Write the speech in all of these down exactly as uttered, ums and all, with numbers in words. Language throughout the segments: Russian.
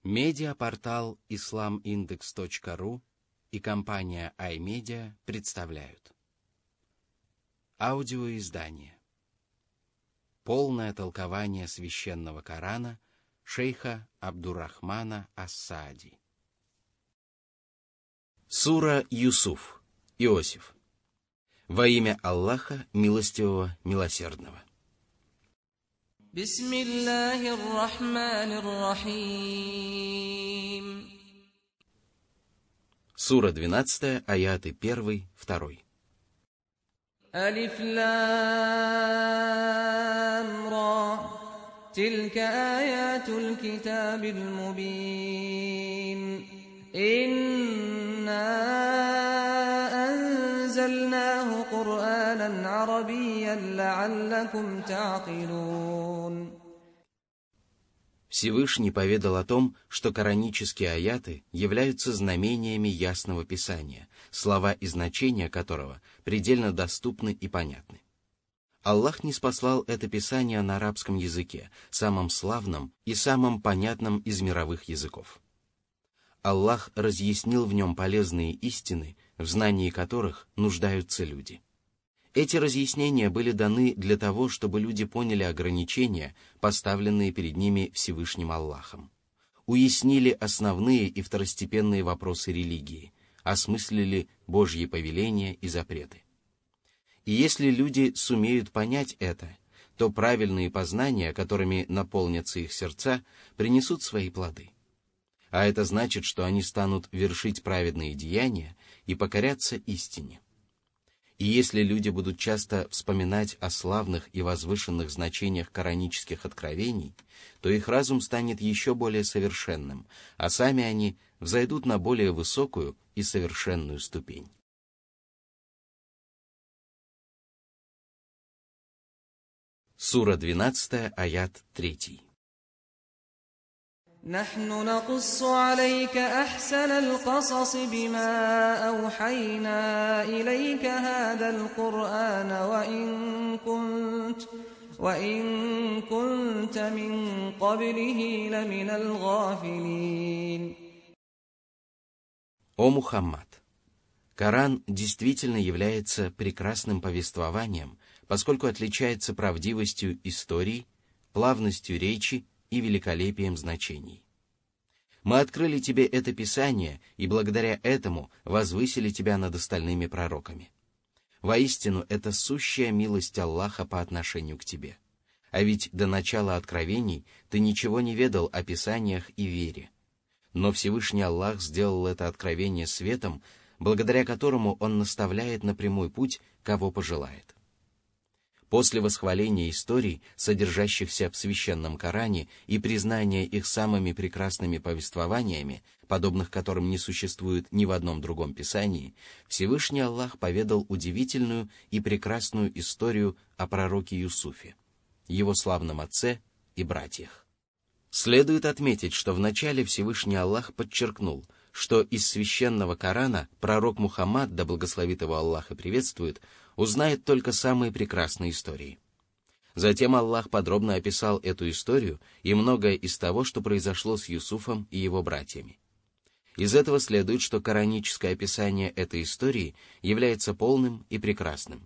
Медиапортал ислам индекс точка ру и компания iMedia представляют аудиоиздание «Полное толкование священного Корана» шейха Абдуррахмана ас-Саади. Сура Юсуф, Иосиф. Во имя Аллаха, милостивого, милосердного. Бисмиллахир рахманир рахим. Сура двенадцатая, аяты первый, второй. Алиф лам ра. Тилька аятуль китабиль мубин. Инна анзальнаху Кур'анан арабийян ла'аллакум та'килун. Всевышний поведал о том, что коранические аяты являются знамениями ясного писания, слова и значения которого предельно доступны и понятны. Аллах ниспослал это писание на арабском языке, самом славном и самом понятном из мировых языков. Аллах разъяснил в нем полезные истины, в знании которых нуждаются люди. Эти разъяснения были даны для того, чтобы люди поняли ограничения, поставленные перед ними Всевышним Аллахом, уяснили основные и второстепенные вопросы религии, осмыслили Божьи повеления и запреты. И если люди сумеют понять это, то правильные познания, которыми наполнятся их сердца, принесут свои плоды. А это значит, что они станут вершить праведные деяния и покоряться истине. И если люди будут часто вспоминать о славных и возвышенных значениях коранических откровений, то их разум станет еще более совершенным, а сами они взойдут на более высокую и совершенную ступень. Сура двенадцатая, аят третий. نحن نقص عليك أحسن القصص بما أوحينا إليك هذا القرآن وإن كنت وإن كنت من قبله لمن الغافلين. О Мухаммад! Коран действительно является прекрасным повествованием, поскольку отличается правдивостью историй, плавностью речи и великолепием значений. Мы открыли тебе это Писание и благодаря этому возвысили тебя над остальными пророками. Воистину, это сущая милость Аллаха по отношению к тебе. А ведь до начала откровений ты ничего не ведал о Писаниях и вере. Но Всевышний Аллах сделал это откровение светом, благодаря которому Он наставляет на прямой путь, кого пожелает. После восхваления историй, содержащихся в священном Коране, и признания их самыми прекрасными повествованиями, подобных которым не существует ни в одном другом писании, Всевышний Аллах поведал удивительную и прекрасную историю о пророке Юсуфе, его славном отце и братьях. Следует отметить, что вначале Всевышний Аллах подчеркнул, что из священного Корана пророк Мухаммад, да благословит его Аллах и приветствует, узнает только самые прекрасные истории. Затем Аллах подробно описал эту историю и многое из того, что произошло с Юсуфом и его братьями. Из этого следует, что кораническое описание этой истории является полным и прекрасным.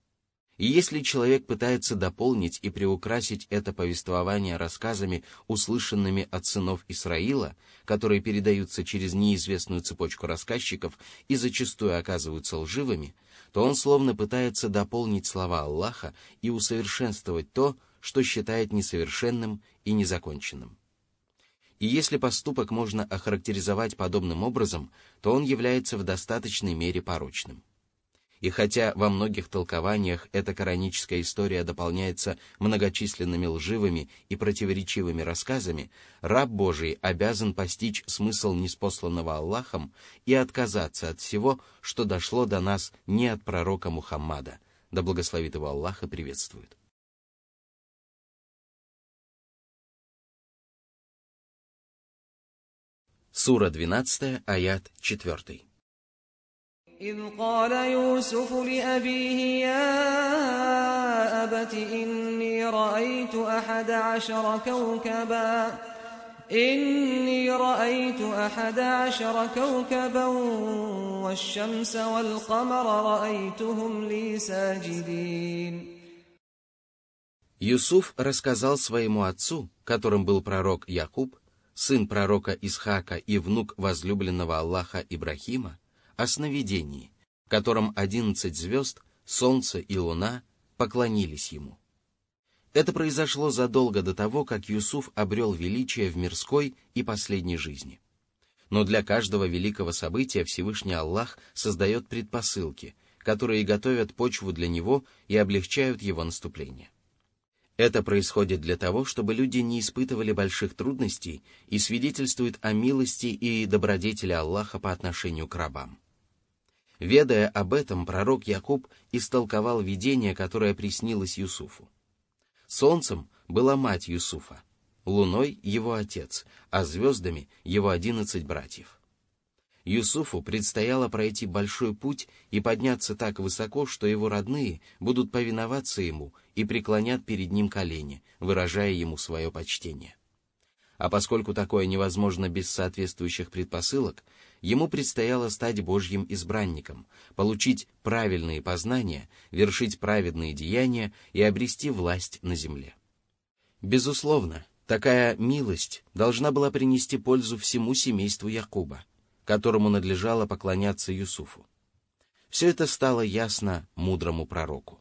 И если человек пытается дополнить и приукрасить это повествование рассказами, услышанными от сынов Исраила, которые передаются через неизвестную цепочку рассказчиков и зачастую оказываются лживыми, то он словно пытается дополнить слова Аллаха и усовершенствовать то, что считает несовершенным и незаконченным. И если поступок можно охарактеризовать подобным образом, то он является в достаточной мере порочным. И хотя во многих толкованиях эта кораническая история дополняется многочисленными лживыми и противоречивыми рассказами, раб Божий обязан постичь смысл ниспосланного Аллахом и отказаться от всего, что дошло до нас не от пророка Мухаммада, да благословит его Аллах и приветствует. Сура двенадцатая, аят четвертый. إذ قال يوسف لأبيه يا أبت إني رأيت أحد عشر كوكبا إني رأيت أحد عشر كوكبا والشمس والقمر رأيتهم لي ساجدين. Юсуф рассказал своему отцу, которым был пророк Якуб, сын пророка Исхака и внук возлюбленного Аллаха Ибрахима, о сновидении, в котором одиннадцать звезд, солнце и луна поклонились ему. Это произошло задолго до того, как Юсуф обрел величие в мирской и последней жизни. Но для каждого великого события Всевышний Аллах создает предпосылки, которые готовят почву для него и облегчают его наступление. Это происходит для того, чтобы люди не испытывали больших трудностей и свидетельствует о милости и добродетели Аллаха по отношению к рабам. Ведая об этом, пророк Якуб истолковал видение, которое приснилось Юсуфу. Солнцем была мать Юсуфа, луной — его отец, а звездами — его одиннадцать братьев. Юсуфу предстояло пройти большой путь и подняться так высоко, что его родные будут повиноваться ему и преклонят перед ним колени, выражая ему свое почтение. А поскольку такое невозможно без соответствующих предпосылок, ему предстояло стать Божьим избранником, получить правильные познания, вершить праведные деяния и обрести власть на земле. Безусловно, такая милость должна была принести пользу всему семейству Якуба, которому надлежало поклоняться Юсуфу. Все это стало ясно мудрому пророку.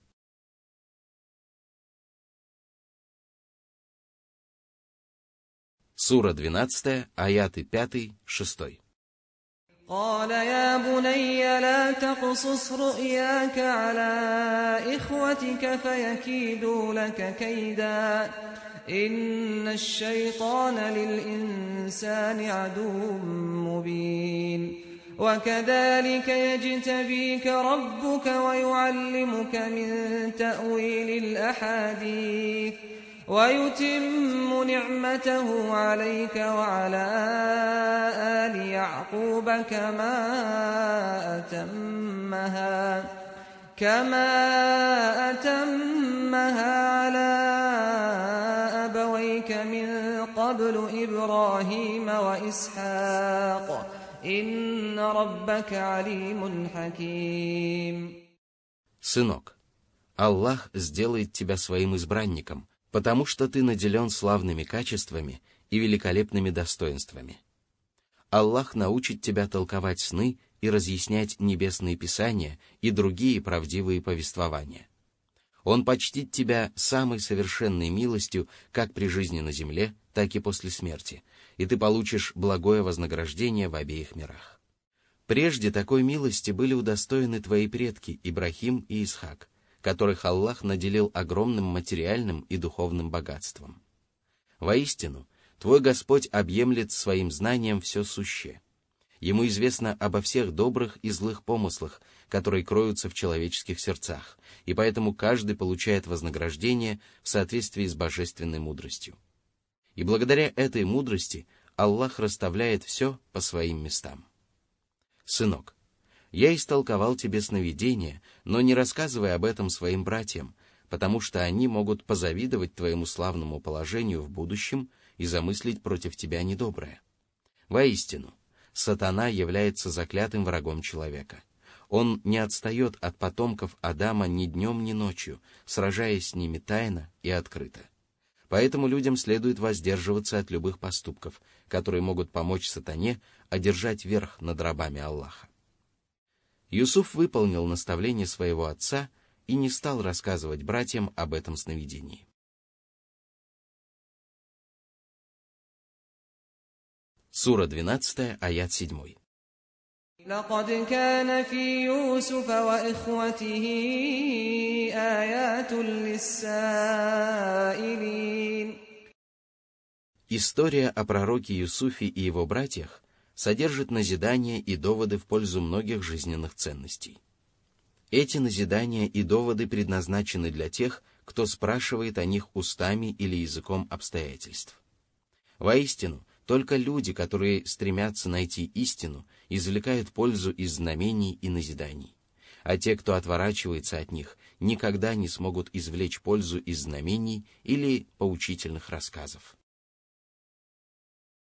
Сура двенадцатая, аяты пятый-шестой. قال يا بني لا تقصص رؤياك على إخوتك فيكيدوا لك كيدا إن الشيطان للإنسان عدو مبين وكذلك يجتبيك ربك ويعلمك من تأويل الأحاديث ويتم نعمته عليك وعلى آل يعقوب كما أتمها كما أتمها على أبويك من قبل إبراهيم وإسحاق إن ربك عليم حكيم. Сынок, Аллах сделает тебя своим избранником, потому что ты наделен славными качествами и великолепными достоинствами. Аллах научит тебя толковать сны и разъяснять небесные писания и другие правдивые повествования. Он почтит тебя самой совершенной милостью как при жизни на земле, так и после смерти, и ты получишь благое вознаграждение в обеих мирах. Прежде такой милости были удостоены твои предки Ибрахим и Исхак, которых Аллах наделил огромным материальным и духовным богатством. Воистину, твой Господь объемлет своим знанием все сущее. Ему известно обо всех добрых и злых помыслах, которые кроются в человеческих сердцах, и поэтому каждый получает вознаграждение в соответствии с божественной мудростью. И благодаря этой мудрости Аллах расставляет все по своим местам. Сынок, я истолковал тебе сновидение, но не рассказывай об этом своим братьям, потому что они могут позавидовать твоему славному положению в будущем и замыслить против тебя недоброе. Воистину, сатана является заклятым врагом человека. Он не отстает от потомков Адама ни днем, ни ночью, сражаясь с ними тайно и открыто. Поэтому людям следует воздерживаться от любых поступков, которые могут помочь сатане одержать верх над рабами Аллаха. Юсуф выполнил наставление своего отца и не стал рассказывать братьям об этом сновидении. Сура двенадцатая, аят седьмой. لقد كان في يوسف وإخوته آيات للسائلين. История о пророке Юсуфе и его братьях содержит назидания и доводы в пользу многих жизненных ценностей. Эти назидания и доводы предназначены для тех, кто спрашивает о них устами или языком обстоятельств. Воистину, только люди, которые стремятся найти истину, извлекают пользу из знамений и назиданий, а те, кто отворачивается от них, никогда не смогут извлечь пользу из знамений или поучительных рассказов.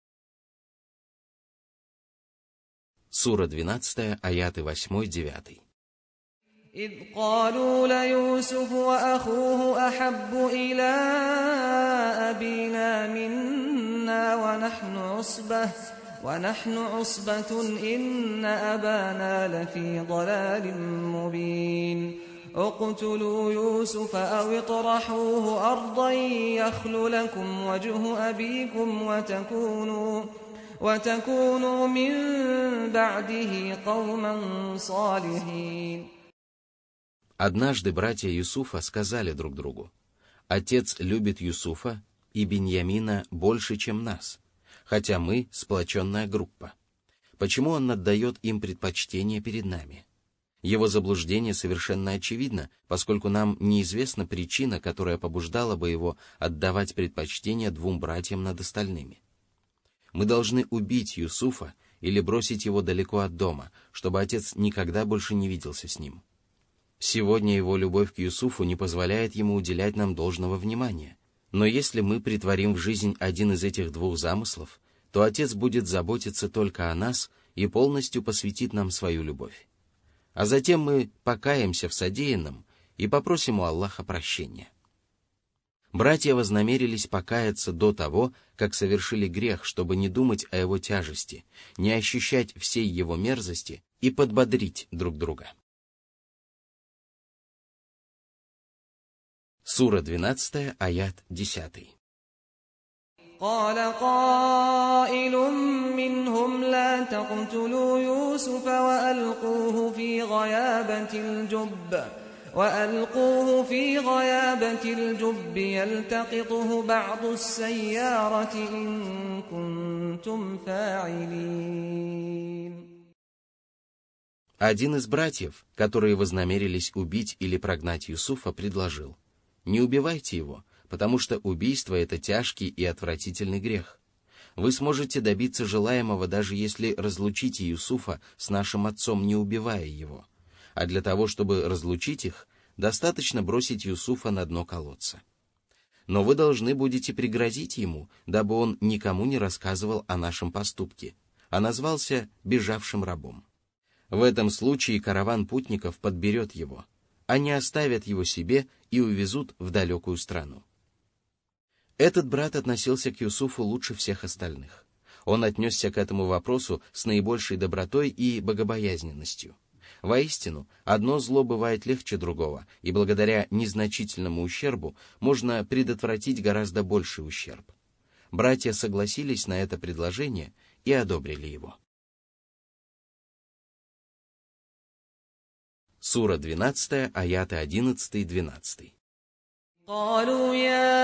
Сура двенадцатая, аяты восемь-девять. إذ قالوا ليوسف وأخوه أحب إلى أبينا منا ونحن عصبة ونحن عصبة إن أبانا لفي ضلال مبين اقتلوا يوسف أو اطرحوه أرضا يخل لكم وجه أبيكم وتكونوا وتكونوا من بعده قوما صالحين. Однажды братья Юсуфа сказали друг другу: «Отец любит Юсуфа и Биньямина больше, чем нас, хотя мы сплоченная группа. Почему он отдает им предпочтение перед нами? Его заблуждение совершенно очевидно, поскольку нам неизвестна причина, которая побуждала бы его отдавать предпочтение двум братьям над остальными. Мы должны убить Юсуфа или бросить его далеко от дома, чтобы отец никогда больше не виделся с ним. Сегодня его любовь к Юсуфу не позволяет ему уделять нам должного внимания. Но если мы претворим в жизнь один из этих двух замыслов, то отец будет заботиться только о нас и полностью посвятит нам свою любовь. А затем мы покаемся в содеянном и попросим у Аллаха прощения». Братья вознамерились покаяться до того, как совершили грех, чтобы не думать о его тяжести, не ощущать всей его мерзости и подбодрить друг друга. Сура двенадцатая, аят десятый. قال قائل منهم لا تقتلوا يوسف وألقوه في غيابة الجب وألقوه في غيابة الجب يلتقطه بعض السيارة إن كنتم فاعلين. Один из братьев, которые вознамерились убить или прогнать Юсуфа, предложил: «Не убивайте его, потому что убийство — это тяжкий и отвратительный грех. Вы сможете добиться желаемого, даже если разлучите Юсуфа с нашим отцом, не убивая его. А для того, чтобы разлучить их, достаточно бросить Юсуфа на дно колодца. Но вы должны будете пригрозить ему, дабы он никому не рассказывал о нашем поступке, а назвался бежавшим рабом. В этом случае караван путников подберет его. Они оставят его себе и увезут в далекую страну». Этот брат относился к Юсуфу лучше всех остальных. Он отнесся к этому вопросу с наибольшей добротой и богобоязненностью. Воистину, одно зло бывает легче другого, и благодаря незначительному ущербу можно предотвратить гораздо больший ущерб. Братья согласились на это предложение и одобрили его. Сура двенадцатая, аяты одиннадцатый-двенадцатый. قالوا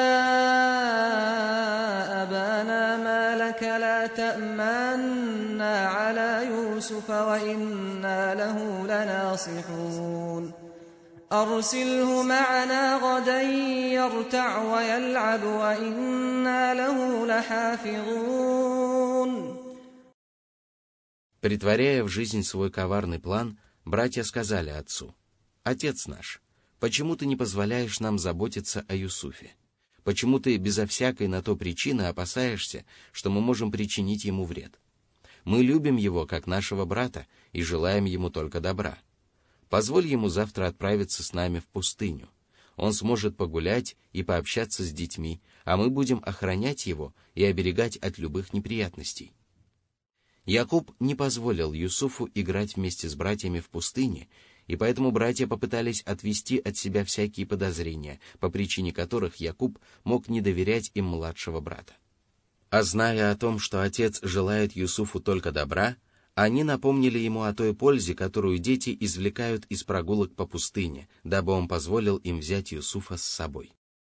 يا أبانا ما لك لا تأمنا على يوسف وإنا له لناصحون أرسله معنا غدا يرتع ويلعب وإنا له لحافظون. Претворяя в жизнь свой коварный план, братья сказали отцу: «Отец наш, почему ты не позволяешь нам заботиться о Юсуфе? Почему ты безо всякой на то причины опасаешься, что мы можем причинить ему вред? Мы любим его, как нашего брата, и желаем ему только добра. Позволь ему завтра отправиться с нами в пустыню. Он сможет погулять и пообщаться с детьми, а мы будем охранять его и оберегать от любых неприятностей». Якуб не позволил Юсуфу играть вместе с братьями в пустыне, и поэтому братья попытались отвести от себя всякие подозрения, по причине которых Якуб мог не доверять им младшего брата. А зная о том, что отец желает Юсуфу только добра, они напомнили ему о той пользе, которую дети извлекают из прогулок по пустыне, дабы он позволил им взять Юсуфа с собой.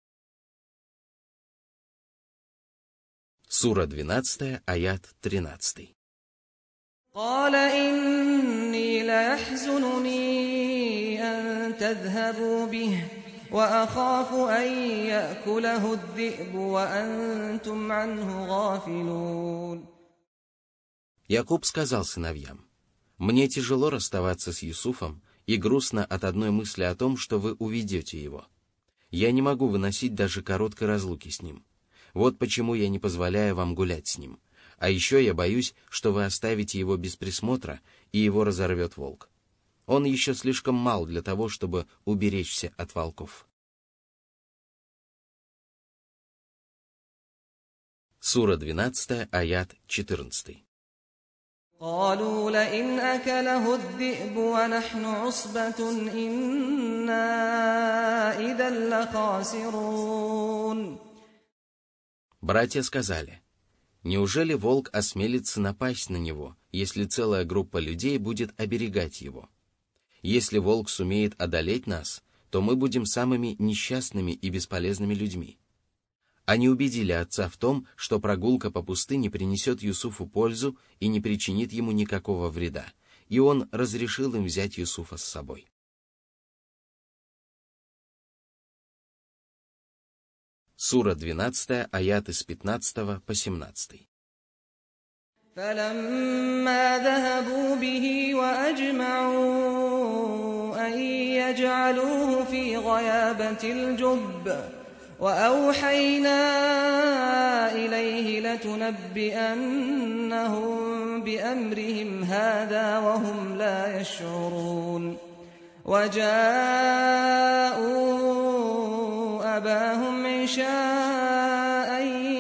Сура двенадцатая, аят тринадцатый. قال إني ليحزنني أن تذهبوا به وأخاف أن يأكله الذئب وأنتم عنه غافلون. Якуб сказал сыновьям: «Мне тяжело расставаться с Юсуфом и грустно от одной мысли о том, что вы уведете его. Я не могу выносить даже короткой разлуки с ним. Вот почему я не позволяю вам гулять с ним. А еще я боюсь, что вы оставите его без присмотра, и его разорвет волк. Он еще слишком мал для того, чтобы уберечься от волков. Сура двенадцатая, аят четырнадцатый. قالوا لئن أكله الذئب ونحن عصبة إنا إذا لخاسرون. Братья сказали: неужели волк осмелится напасть на него, если целая группа людей будет оберегать его? Если волк сумеет одолеть нас, то мы будем самыми несчастными и бесполезными людьми. Они убедили отца в том, что прогулка по пустыне принесет Юсуфу пользу и не причинит ему никакого вреда, и он разрешил им взять Юсуфа с собой. Сура двенадцатая, аяты с пятнадцатого по семнадцатый. فلما ذهبوا به وأجمعوا أن يجعلوه في غيابة الجب وأوحينا إليه لتنبئنهم بأمرهم هذا وهم لا يشعرون وجاءوا أباهم عشاء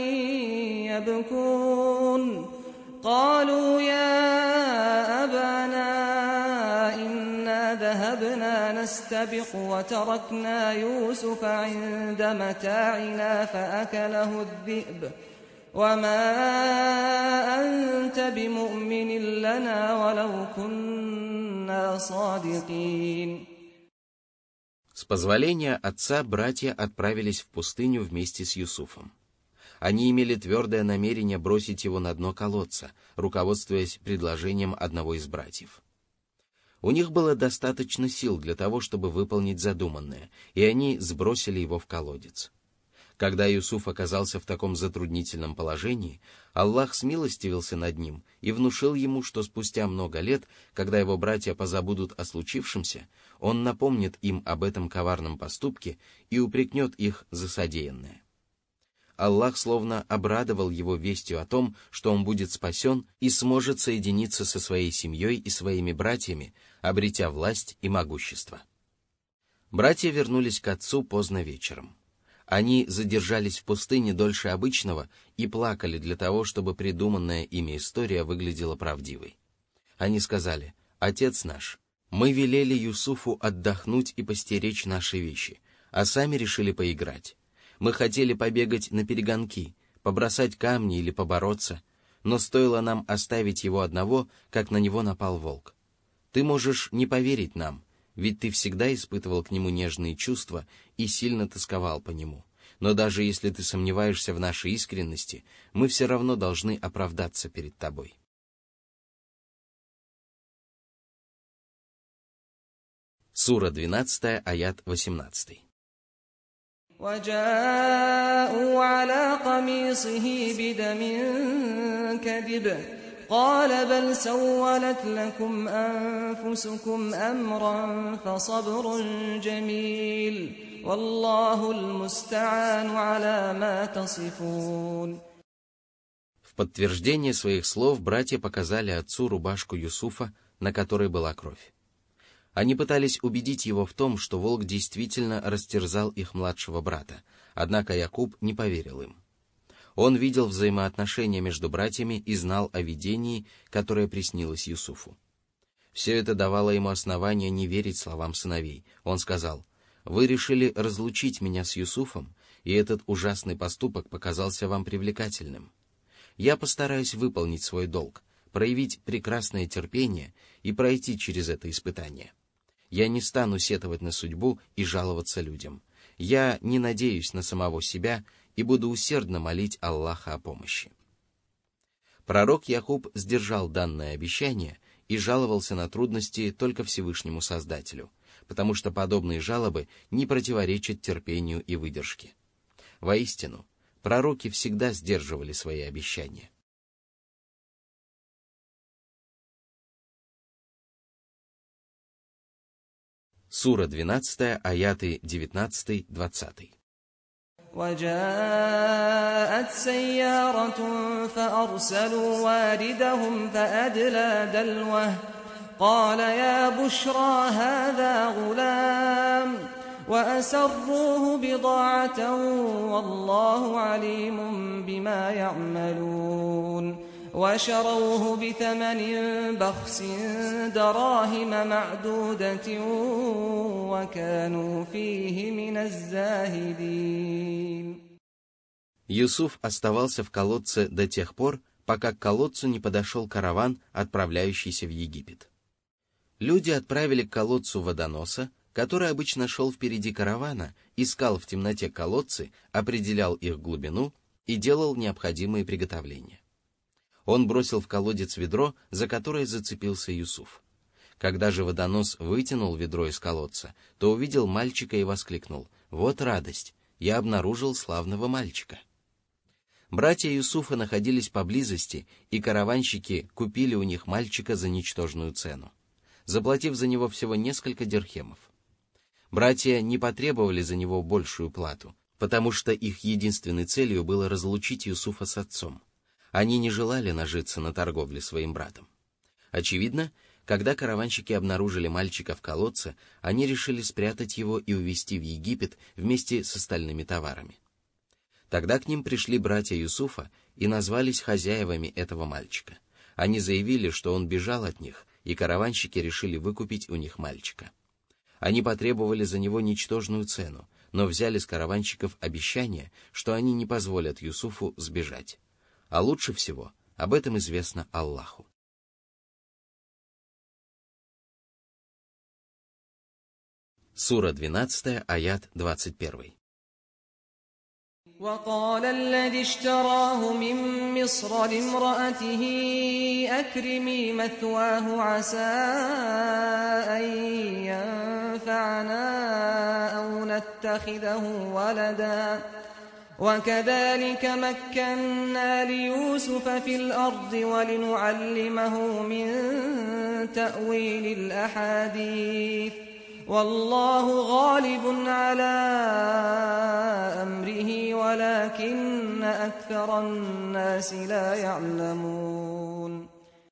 يبكون قالوا يا أبانا إنا ذهبنا نستبق وتركنا يوسف عند متاعنا فأكله الذئب وما أنت بمؤمن لنا ولو كنا صادقين. С позволения отца братья отправились в пустыню вместе с Юсуфом. Они имели твердое намерение бросить его на дно колодца, руководствуясь предложением одного из братьев. У них было достаточно сил для того, чтобы выполнить задуманное, и они сбросили его в колодец. Когда Юсуф оказался в таком затруднительном положении, Аллах смилостивился над ним и внушил ему, что спустя много лет, когда его братья позабудут о случившемся, он напомнит им об этом коварном поступке и упрекнет их за содеянное. Аллах словно обрадовал его вестью о том, что он будет спасен и сможет соединиться со своей семьей и своими братьями, обретя власть и могущество. Братья вернулись к отцу поздно вечером. Они задержались в пустыне дольше обычного и плакали для того, чтобы придуманная ими история выглядела правдивой. Они сказали: «Отец наш, мы велели Юсуфу отдохнуть и постеречь наши вещи, а сами решили поиграть. Мы хотели побегать на перегонки, побросать камни или побороться, но стоило нам оставить его одного, как на него напал волк. Ты можешь не поверить нам, ведь ты всегда испытывал к нему нежные чувства и сильно тосковал по нему. Но даже если ты сомневаешься в нашей искренности, мы все равно должны оправдаться перед тобой». Сура двенадцатая, аят восемнадцатый. وجاءوا على قميصه بدم كذب قال بل سولت لكم أنفسكم أمرا فصبر جميل والله المستعان على ما تصفون. В подтверждение своих слов братья показали отцу рубашку Юсуфа, на которой была кровь. Они пытались убедить его в том, что волк действительно растерзал их младшего брата, однако Якуб не поверил им. Он видел взаимоотношения между братьями и знал о видении, которое приснилось Юсуфу. Все это давало ему основание не верить словам сыновей. Он сказал: «Вы решили разлучить меня с Юсуфом, и этот ужасный поступок показался вам привлекательным. Я постараюсь выполнить свой долг, проявить прекрасное терпение и пройти через это испытание. Я не стану сетовать на судьбу и жаловаться людям. Я не надеюсь на самого себя и буду усердно молить Аллаха о помощи». Пророк Якуб сдержал данное обещание и жаловался на трудности только Всевышнему Создателю, потому что подобные жалобы не противоречат терпению и выдержке. Воистину, пророки всегда сдерживали свои обещания. Сура двенадцатая, аяты девятнадцатый-двадцатый. وجاءت سيارة فأرسلوا واردهم فأدلى دلوه قال يا بشرى هذا غلام وأسروه بضاعة والله عليم بما يعملون وشروه بثمن بخس دراهم معدودة وكانوا فيه من الزاهدين. Юсуф оставался в колодце до тех пор, пока к колодцу не подошел караван, отправляющийся в Египет. Люди отправили к колодцу водоноса, который обычно шел впереди каравана, искал в темноте колодцы, определял их глубину и делал необходимые приготовления. Он бросил в колодец ведро, за которое зацепился Юсуф. Когда же водонос вытянул ведро из колодца, то увидел мальчика и воскликнул: «Вот радость! Я обнаружил славного мальчика!» Братья Юсуфа находились поблизости, и караванщики купили у них мальчика за ничтожную цену, заплатив за него всего несколько дирхемов. Братья не потребовали за него большую плату, потому что их единственной целью было разлучить Юсуфа с отцом. Они не желали нажиться на торговле своим братом. Очевидно, когда караванщики обнаружили мальчика в колодце, они решили спрятать его и увезти в Египет вместе с остальными товарами. Тогда к ним пришли братья Юсуфа и назвались хозяевами этого мальчика. Они заявили, что он бежал от них, и караванщики решили выкупить у них мальчика. Они потребовали за него ничтожную цену, но взяли с караванщиков обещание, что они не позволят Юсуфу сбежать. А лучше всего об этом известно Аллаху. Сура двенадцатая, аят двадцать один. وقال الذي اشتراه من مصر لامرأته أكرمي مثواه عسى أن ينفعنا أو نتخذه ولدا وكذلك مكنا ليوسف في الأرض ولنعلمه من تأويل الأحاديث والله غالب على أمره ولكن أكثر الناس لا يعلمون.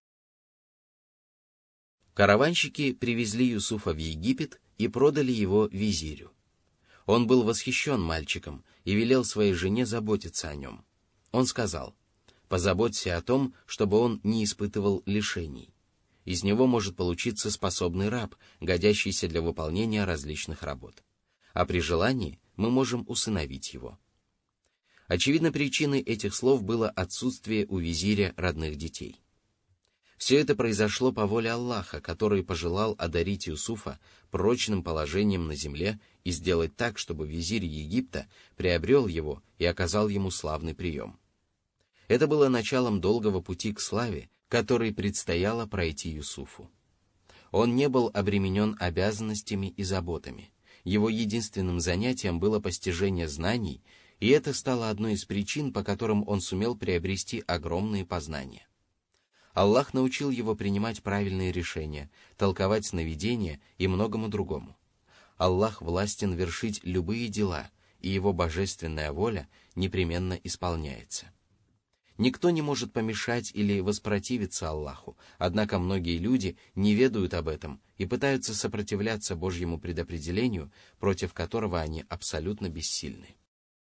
Караванщики привезли Юсуфа в Египет и продали его визирю. Он был восхищен мальчиком и велел своей жене заботиться о нем. Он сказал: «Позаботься о том, чтобы он не испытывал лишений. Из него может получиться способный раб, годящийся для выполнения различных работ. А при желании мы можем усыновить его». Очевидно, причиной этих слов было отсутствие у визиря родных детей. Все это произошло по воле Аллаха, который пожелал одарить Юсуфа прочным положением на земле и сделать так, чтобы визирь Египта приобрел его и оказал ему славный прием. Это было началом долгого пути к славе, который предстояло пройти Юсуфу. Он не был обременен обязанностями и заботами. Его единственным занятием было постижение знаний, и это стало одной из причин, по которым он сумел приобрести огромные познания. Аллах научил его принимать правильные решения, толковать сновидения и многому другому. Аллах властен вершить любые дела, и его божественная воля непременно исполняется. Никто не может помешать или воспротивиться Аллаху, однако многие люди не ведают об этом и пытаются сопротивляться Божьему предопределению, против которого они абсолютно бессильны.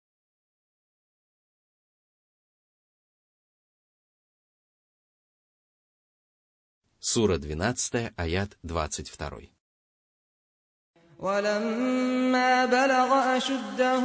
Сура двенадцатая, аят двадцать два. وَلَمَّا بَلَغَ أَشُدَّهُ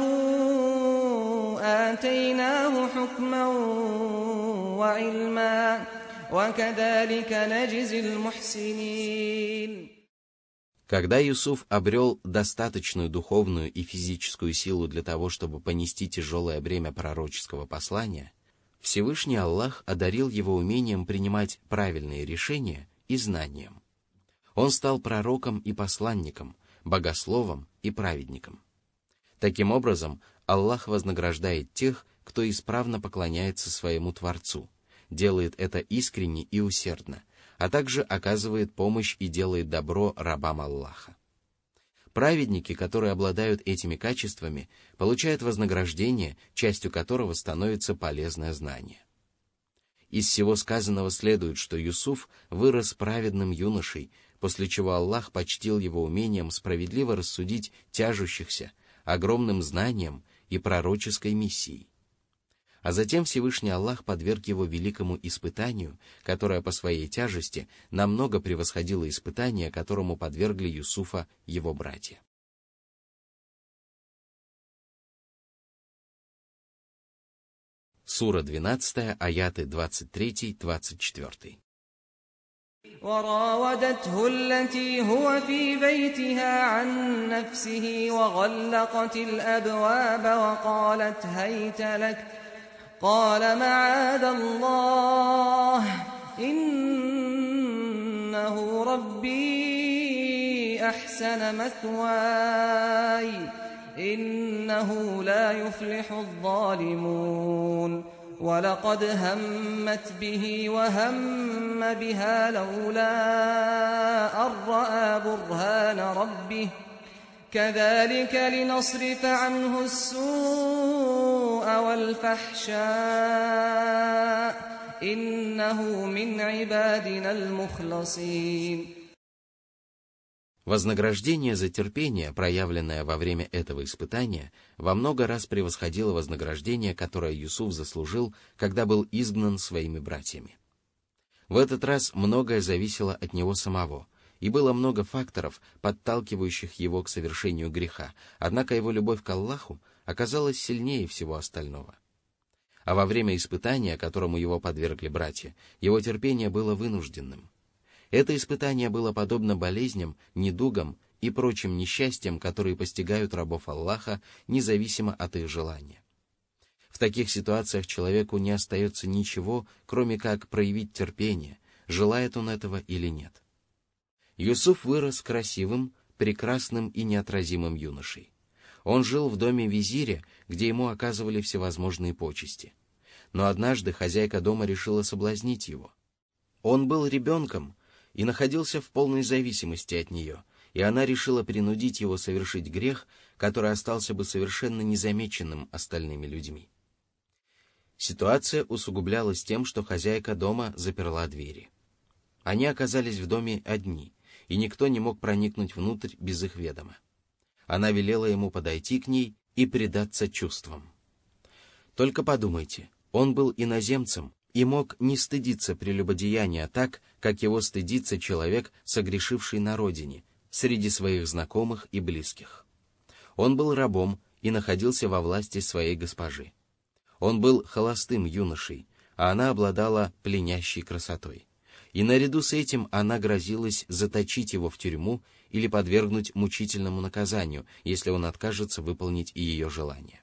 آتَيْنَاهُ حُكْمًا وَعِلْمًا وَكَذَلِكَ نَجْزِي الْمُحْسِنِينَ. Когда Юсуф обрел достаточную духовную и физическую силу для того, чтобы понести тяжелое бремя пророческого послания, Всевышний Аллах одарил его умением принимать правильные решения и знанием. Он стал пророком и посланником, богословом и праведником. Таким образом, Аллах вознаграждает тех, кто исправно поклоняется своему Творцу, делает это искренне и усердно, а также оказывает помощь и делает добро рабам Аллаха. Праведники, которые обладают этими качествами, получают вознаграждение, частью которого становится полезное знание. Из всего сказанного следует, что Юсуф вырос праведным юношей, после чего Аллах почтил его умением справедливо рассудить тяжущихся, огромным знанием и пророческой миссией. А затем Всевышний Аллах подверг его великому испытанию, которое по своей тяжести намного превосходило испытание, которому подвергли Юсуфа его братья. Сура двенадцатая, аяты двадцать три - двадцать четыре. وراودته التي هو في بيتها عن نفسه وغلقت الأبواب وقالت هيت لك قال معاذ الله إنه ربي أحسن مثواي إنه لا يفلح الظالمون ولقد همت به وهم بها لولا أن رأى برهان ربه كذلك لنصرف عنه السوء والفحشاء إنه من عبادنا المخلصين. Вознаграждение за терпение, проявленное во время этого испытания, во много раз превосходило вознаграждение, которое Юсуф заслужил, когда был изгнан своими братьями. В этот раз многое зависело от него самого, и было много факторов, подталкивающих его к совершению греха, однако его любовь к Аллаху оказалась сильнее всего остального. А во время испытания, которому его подвергли братья, его терпение было вынужденным. Это испытание было подобно болезням, недугам и прочим несчастьям, которые постигают рабов Аллаха, независимо от их желания. В таких ситуациях человеку не остается ничего, кроме как проявить терпение, желает он этого или нет. Юсуф вырос красивым, прекрасным и неотразимым юношей. Он жил в доме визиря, где ему оказывали всевозможные почести. Но однажды хозяйка дома решила соблазнить его. Он был ребенком и находился в полной зависимости от нее, и она решила принудить его совершить грех, который остался бы совершенно незамеченным остальными людьми. Ситуация усугублялась тем, что хозяйка дома заперла двери. Они оказались в доме одни, и никто не мог проникнуть внутрь без их ведома. Она велела ему подойти к ней и предаться чувствам. Только подумайте, он был иноземцем и мог не стыдиться прелюбодеяния так, как его стыдится человек, согрешивший на родине, среди своих знакомых и близких. Он был рабом и находился во власти своей госпожи. Он был холостым юношей, а она обладала пленящей красотой. И наряду с этим она грозилась заточить его в тюрьму или подвергнуть мучительному наказанию, если он откажется выполнить ее желание.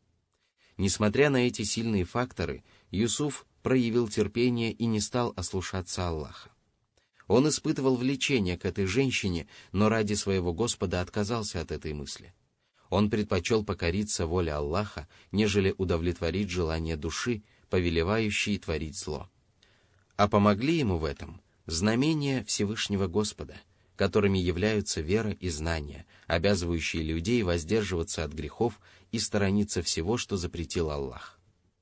Несмотря на эти сильные факторы, Юсуф проявил терпение и не стал ослушаться Аллаха. Он испытывал влечение к этой женщине, но ради своего Господа отказался от этой мысли. Он предпочел покориться воле Аллаха, нежели удовлетворить желание души, повелевающей творить зло. А помогли ему в этом знамения Всевышнего Господа, которыми являются вера и знания, обязывающие людей воздерживаться от грехов и сторониться всего, что запретил Аллах.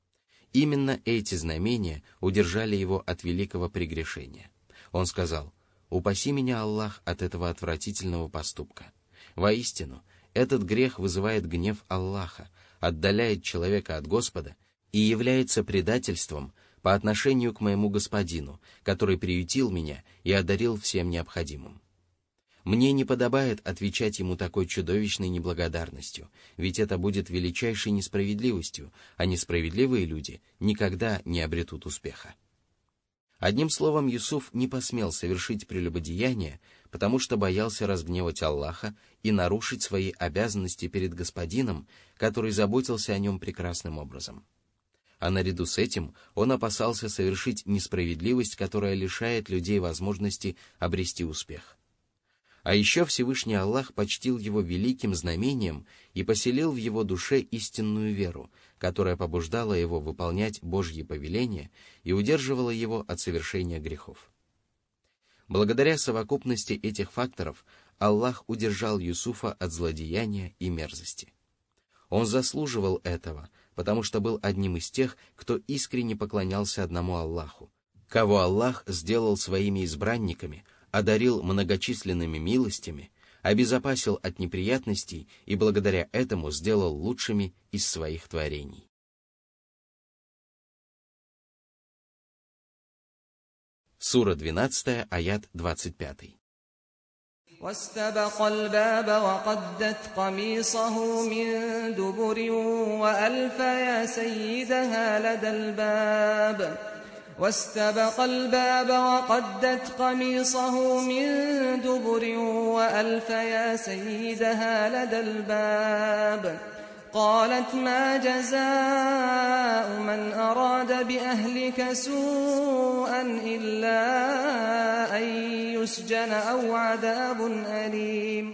Именно эти знамения удержали его от великого прегрешения. Он сказал: «Упаси меня, Аллах, от этого отвратительного поступка. Воистину, этот грех вызывает гнев Аллаха, отдаляет человека от Господа и является предательством по отношению к моему Господину, который приютил меня и одарил всем необходимым. Мне не подобает отвечать ему такой чудовищной неблагодарностью, ведь это будет величайшей несправедливостью, а несправедливые люди никогда не обретут успеха». Одним словом, Юсуф не посмел совершить прелюбодеяние, потому что боялся разгневать Аллаха и нарушить свои обязанности перед Господином, который заботился о нем прекрасным образом. А наряду с этим он опасался совершить несправедливость, которая лишает людей возможности обрести успех. А еще Всевышний Аллах почтил его великим знамением и поселил в его душе истинную веру, которая побуждала его выполнять Божьи повеления и удерживала его от совершения грехов. Благодаря совокупности этих факторов Аллах удержал Юсуфа от злодеяния и мерзости. Он заслуживал этого, потому что был одним из тех, кто искренне поклонялся одному Аллаху, кого Аллах сделал своими избранниками, одарил многочисленными милостями, обезопасил от неприятностей и благодаря этому сделал лучшими из своих творений. Сура двенадцатая, аят двадцать пятый. واستبق الباب وقدت قميصه من دبر وألف يا سيدها لدى الباب واستبق الباب وقدت قميصه من دبر وألف يا سيدها لدى الباب قالت ما جزاء من أراد بأهلك سوءا إلا أن يسجن أو عذاب أليم.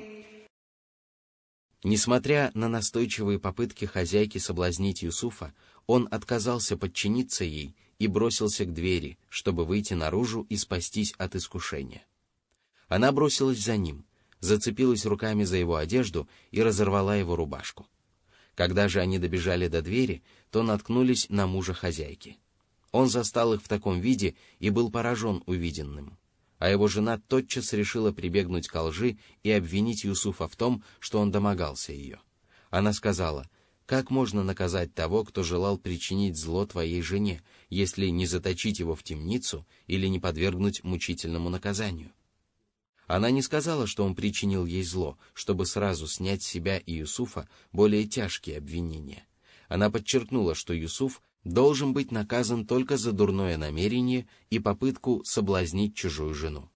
Несмотря на настойчивые попытки хозяйки соблазнить Юсуфа, он отказался подчиниться ей и бросился к двери, чтобы выйти наружу и спастись от искушения. Она бросилась за ним, зацепилась руками за его одежду и разорвала его рубашку. Когда же они добежали до двери, то наткнулись на мужа хозяйки. Он застал их в таком виде и был поражен увиденным. А его жена тотчас решила прибегнуть к лжи и обвинить Юсуфа в том, что он домогался ее. Она сказала: «Как можно наказать того, кто желал причинить зло твоей жене, если не заточить его в темницу или не подвергнуть мучительному наказанию?» Она не сказала, что он причинил ей зло, чтобы сразу снять с себя и Юсуфа более тяжкие обвинения. Она подчеркнула, что Юсуф должен быть наказан только за дурное намерение и попытку соблазнить чужую жену.